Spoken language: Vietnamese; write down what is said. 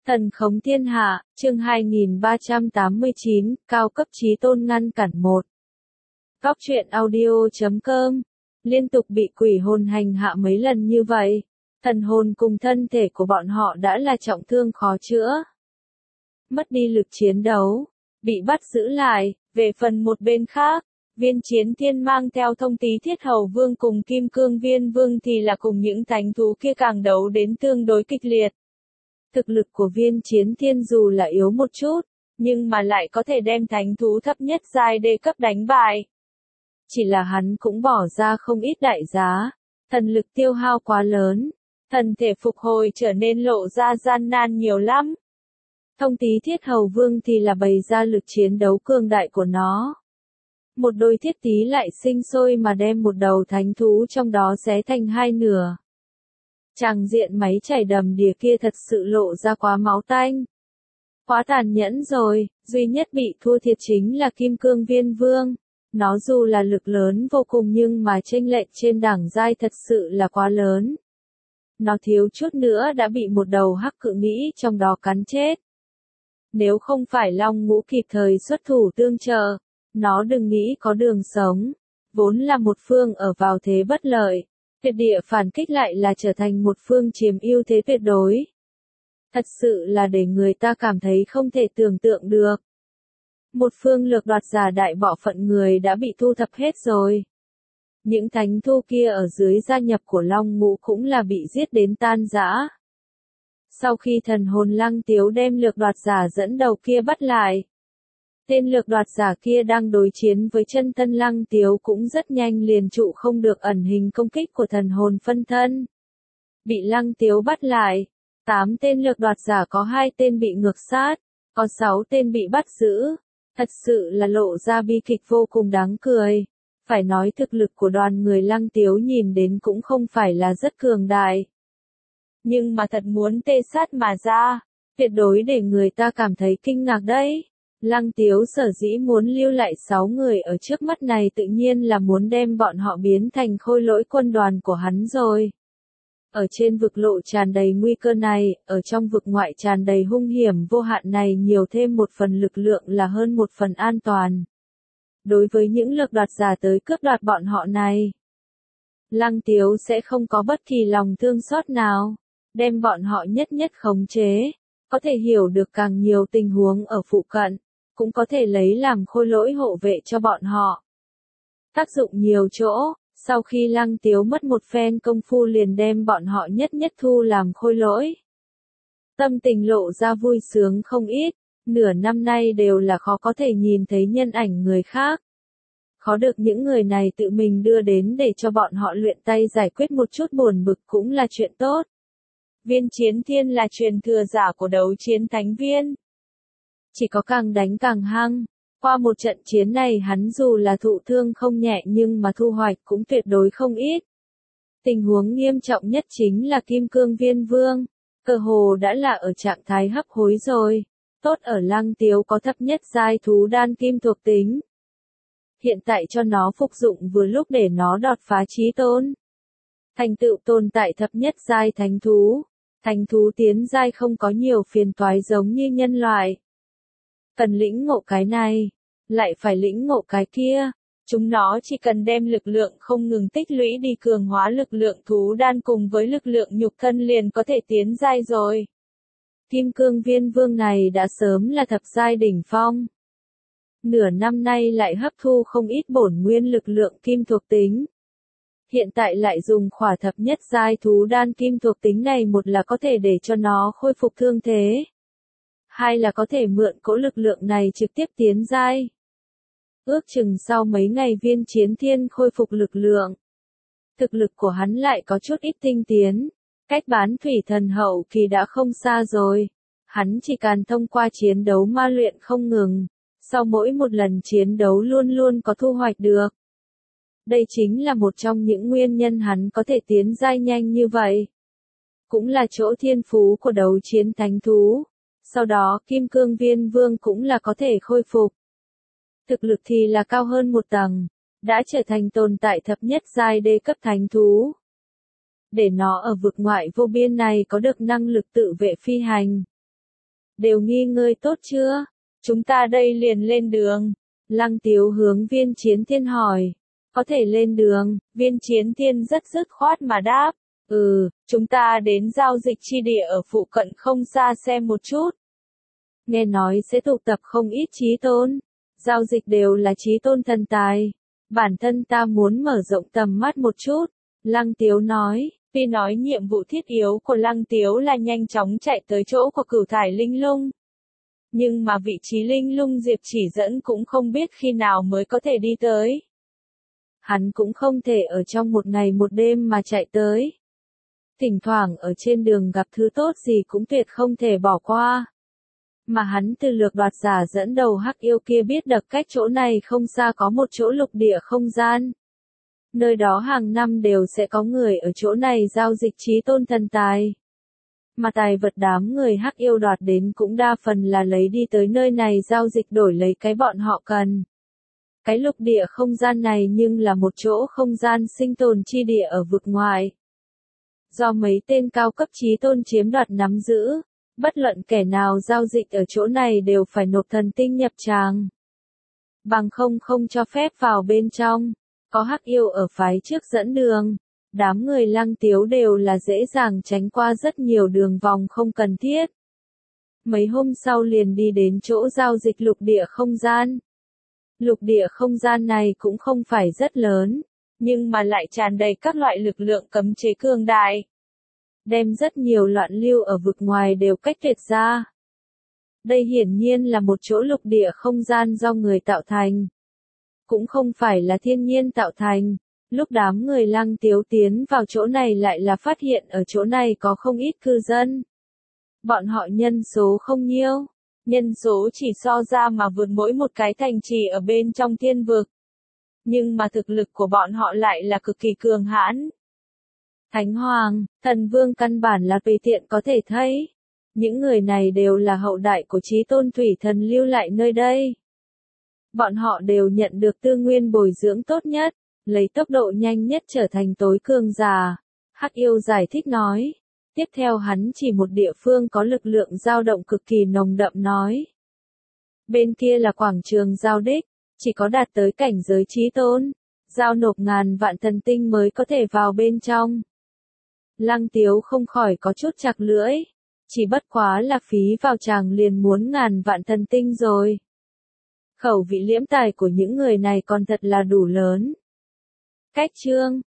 Thần khống thiên hạ, chương 2389, cao cấp chí tôn ngăn cản một. Góc truyện audio.com. Liên tục bị quỷ hồn hành hạ mấy lần như vậy, thần hồn cùng thân thể của bọn họ đã là trọng thương khó chữa. Mất đi lực chiến đấu, bị bắt giữ lại. Về phần một bên khác, Viên Chiến Thiên mang theo Thông Tý Thiết Hầu Vương cùng Kim Cương Viên Vương thì là cùng những thánh thú kia càng đấu đến tương đối kịch liệt. Thực lực của Viên Chiến Thiên dù là yếu một chút, nhưng mà lại có thể đem thánh thú thấp nhất giai đê cấp đánh bại. Chỉ là hắn cũng bỏ ra không ít đại giá, thần lực tiêu hao quá lớn, thần thể phục hồi trở nên lộ ra gian nan nhiều lắm. Thông Tý Thiết Hầu Vương thì là bày ra lực chiến đấu cường đại của nó. Một đôi thiết tí lại sinh sôi mà đem một đầu thánh thú trong đó xé thành hai nửa. Tràng diện máy chảy đầm đìa kia thật sự lộ ra quá máu tanh. Quá tàn nhẫn rồi, duy nhất bị thua thiệt chính là Kim Cương Viên Vương. Nó dù là lực lớn vô cùng nhưng mà chênh lệch trên đẳng giai thật sự là quá lớn. Nó thiếu chút nữa đã bị một đầu hắc cự nghĩ trong đó cắn chết. Nếu không phải Long Ngũ kịp thời xuất thủ tương trợ, nó đừng nghĩ có đường sống. Vốn là một phương ở vào thế bất lợi, tuyệt địa phản kích lại là trở thành một phương chiếm ưu thế tuyệt đối. Thật sự là để người ta cảm thấy không thể tưởng tượng được. Một phương lược đoạt giả đại bộ phận người đã bị thu thập hết rồi. Những thánh thu kia ở dưới gia nhập của Long Ngũ cũng là bị giết đến tan rã. Sau khi thần hồn Lăng Tiếu đem lược đoạt giả dẫn đầu kia bắt lại, tên lược đoạt giả kia đang đối chiến với chân thân Lăng Tiếu cũng rất nhanh liền trụ không được ẩn hình công kích của thần hồn phân thân. Bị Lăng Tiếu bắt lại, 8 tên lược đoạt giả có 2 tên bị ngược sát, có 6 tên bị bắt giữ. Thật sự là lộ ra bi kịch vô cùng đáng cười. Phải nói thực lực của đoàn người Lăng Tiếu nhìn đến cũng không phải là rất cường đại. Nhưng mà thật muốn tê sát mà ra, tuyệt đối để người ta cảm thấy kinh ngạc đấy. Lăng Tiếu sở dĩ muốn lưu lại 6 người ở trước mắt này tự nhiên là muốn đem bọn họ biến thành khôi lỗi quân đoàn của hắn rồi. Ở trên vực lộ tràn đầy nguy cơ này, ở trong vực ngoại tràn đầy hung hiểm vô hạn này nhiều thêm một phần lực lượng là hơn một phần an toàn. Đối với những lược đoạt giả tới cướp đoạt bọn họ này, Lăng Tiếu sẽ không có bất kỳ lòng thương xót nào, đem bọn họ nhất nhất khống chế, có thể hiểu được càng nhiều tình huống ở phụ cận, cũng có thể lấy làm khôi lỗi hộ vệ cho bọn họ. Tác dụng nhiều chỗ. Sau khi Lăng Tiếu mất một phen công phu liền đem bọn họ nhất nhất thu làm khôi lỗi. Tâm tình lộ ra vui sướng không ít, nửa năm nay đều là khó có thể nhìn thấy nhân ảnh người khác. Khó được những người này tự mình đưa đến để cho bọn họ luyện tay giải quyết một chút buồn bực cũng là chuyện tốt. Viên Chiến Thiên là truyền thừa giả của đấu chiến thánh viên. Chỉ có càng đánh càng hăng. Qua một trận chiến này hắn dù là thụ thương không nhẹ nhưng mà thu hoạch cũng tuyệt đối không ít. Tình huống nghiêm trọng nhất chính là Kim Cương Viên Vương, cơ hồ đã là ở trạng thái hấp hối rồi. Tốt ở Lăng Tiếu có thấp nhất giai thú đan kim thuộc tính. Hiện tại cho nó phục dụng vừa lúc để nó đột phá chí tôn. Thành tựu tồn tại thấp nhất giai thánh thú. Thánh thú tiến giai không có nhiều phiền toái giống như nhân loại. Cần lĩnh ngộ cái này, lại phải lĩnh ngộ cái kia. Chúng nó chỉ cần đem lực lượng không ngừng tích lũy đi cường hóa lực lượng thú đan cùng với lực lượng nhục thân liền có thể tiến giai rồi. Kim Cương Viên Vương này đã sớm là thập giai đỉnh phong. Nửa năm nay lại hấp thu không ít bổn nguyên lực lượng kim thuộc tính. Hiện tại lại dùng khỏa thập nhất giai thú đan kim thuộc tính này, một là có thể để cho nó khôi phục thương thế. Hai là có thể mượn cỗ lực lượng này trực tiếp tiến giai. Ước chừng sau mấy ngày Viên Chiến Thiên khôi phục lực lượng. Thực lực của hắn lại có chút ít tinh tiến. Cách bán thủy thần hậu kỳ đã không xa rồi. Hắn chỉ cần thông qua chiến đấu ma luyện không ngừng. Sau mỗi một lần chiến đấu luôn luôn có thu hoạch được. Đây chính là một trong những nguyên nhân hắn có thể tiến giai nhanh như vậy. Cũng là chỗ thiên phú của đấu chiến thánh thú. Sau đó Kim Cương Viên Vương cũng là có thể khôi phục. Thực lực thì là cao hơn một tầng, đã trở thành tồn tại thấp nhất giai đê cấp thánh thú. Để nó ở vực ngoại vô biên này có được năng lực tự vệ phi hành. Đều nghỉ ngơi tốt chưa? Chúng ta đây liền lên đường. Lăng Tiếu hướng Viên Chiến Thiên hỏi. Có thể lên đường, Viên Chiến Thiên rất dứt khoát mà đáp. Chúng ta đến giao dịch chi địa ở phụ cận không xa xem một chút. Nghe nói sẽ tụ tập không ít chí tôn. Giao dịch đều là chí tôn thần tài. Bản thân ta muốn mở rộng tầm mắt một chút. Lăng Tiếu nói, tuy nói nhiệm vụ thiết yếu của Lăng Tiếu là nhanh chóng chạy tới chỗ của Cửu Thải Linh Lung. Nhưng mà vị trí Linh Lung Diệp chỉ dẫn cũng không biết khi nào mới có thể đi tới. Hắn cũng không thể ở trong một ngày một đêm mà chạy tới. Thỉnh thoảng ở trên đường gặp thứ tốt gì cũng tuyệt không thể bỏ qua. Mà hắn từ lược đoạt giả dẫn đầu hắc yêu kia biết được cách chỗ này không xa có một chỗ lục địa không gian. Nơi đó hàng năm đều sẽ có người ở chỗ này giao dịch chí tôn thần tài. Mà tài vật đám người hắc yêu đoạt đến cũng đa phần là lấy đi tới nơi này giao dịch đổi lấy cái bọn họ cần. Cái lục địa không gian này nhưng là một chỗ không gian sinh tồn chi địa ở vực ngoài. Do mấy tên cao cấp chí tôn chiếm đoạt nắm giữ, bất luận kẻ nào giao dịch ở chỗ này đều phải nộp thần tinh nhập tràng. Bằng không cho phép vào bên trong, có hắc yêu ở phái trước dẫn đường. Đám người Lăng Tiếu đều là dễ dàng tránh qua rất nhiều đường vòng không cần thiết. Mấy hôm sau liền đi đến chỗ giao dịch lục địa không gian. Lục địa không gian này cũng không phải rất lớn, nhưng mà lại tràn đầy các loại lực lượng cấm chế cường đại. Đem rất nhiều loạn lưu ở vực ngoài đều cách tuyệt ra. Đây hiển nhiên là một chỗ lục địa không gian do người tạo thành. Cũng không phải là thiên nhiên tạo thành. Lúc đám người Lăng Tiếu tiến vào chỗ này lại là phát hiện ở chỗ này có không ít cư dân. Bọn họ nhân số không nhiêu. Nhân số chỉ so ra mà vượt mỗi một cái thành trì ở bên trong thiên vực. Nhưng mà thực lực của bọn họ lại là cực kỳ cường hãn. Thánh Hoàng, Thần Vương căn bản là tùy tiện có thể thấy. Những người này đều là hậu đại của chí tôn thủy thần lưu lại nơi đây. Bọn họ đều nhận được tư nguyên bồi dưỡng tốt nhất, lấy tốc độ nhanh nhất trở thành tối cường giả. Hắc yêu giải thích nói. Tiếp theo hắn chỉ một địa phương có lực lượng dao động cực kỳ nồng đậm nói. Bên kia là quảng trường giao đích, chỉ có đạt tới cảnh giới chí tôn, giao nộp ngàn vạn thần tinh mới có thể vào bên trong. Lăng Tiếu không khỏi có chút chặt lưỡi, chỉ bất quá là phí vào chàng liền muốn ngàn vạn thần tinh rồi. Khẩu vị liễm tài của những người này còn thật là đủ lớn. Cách chương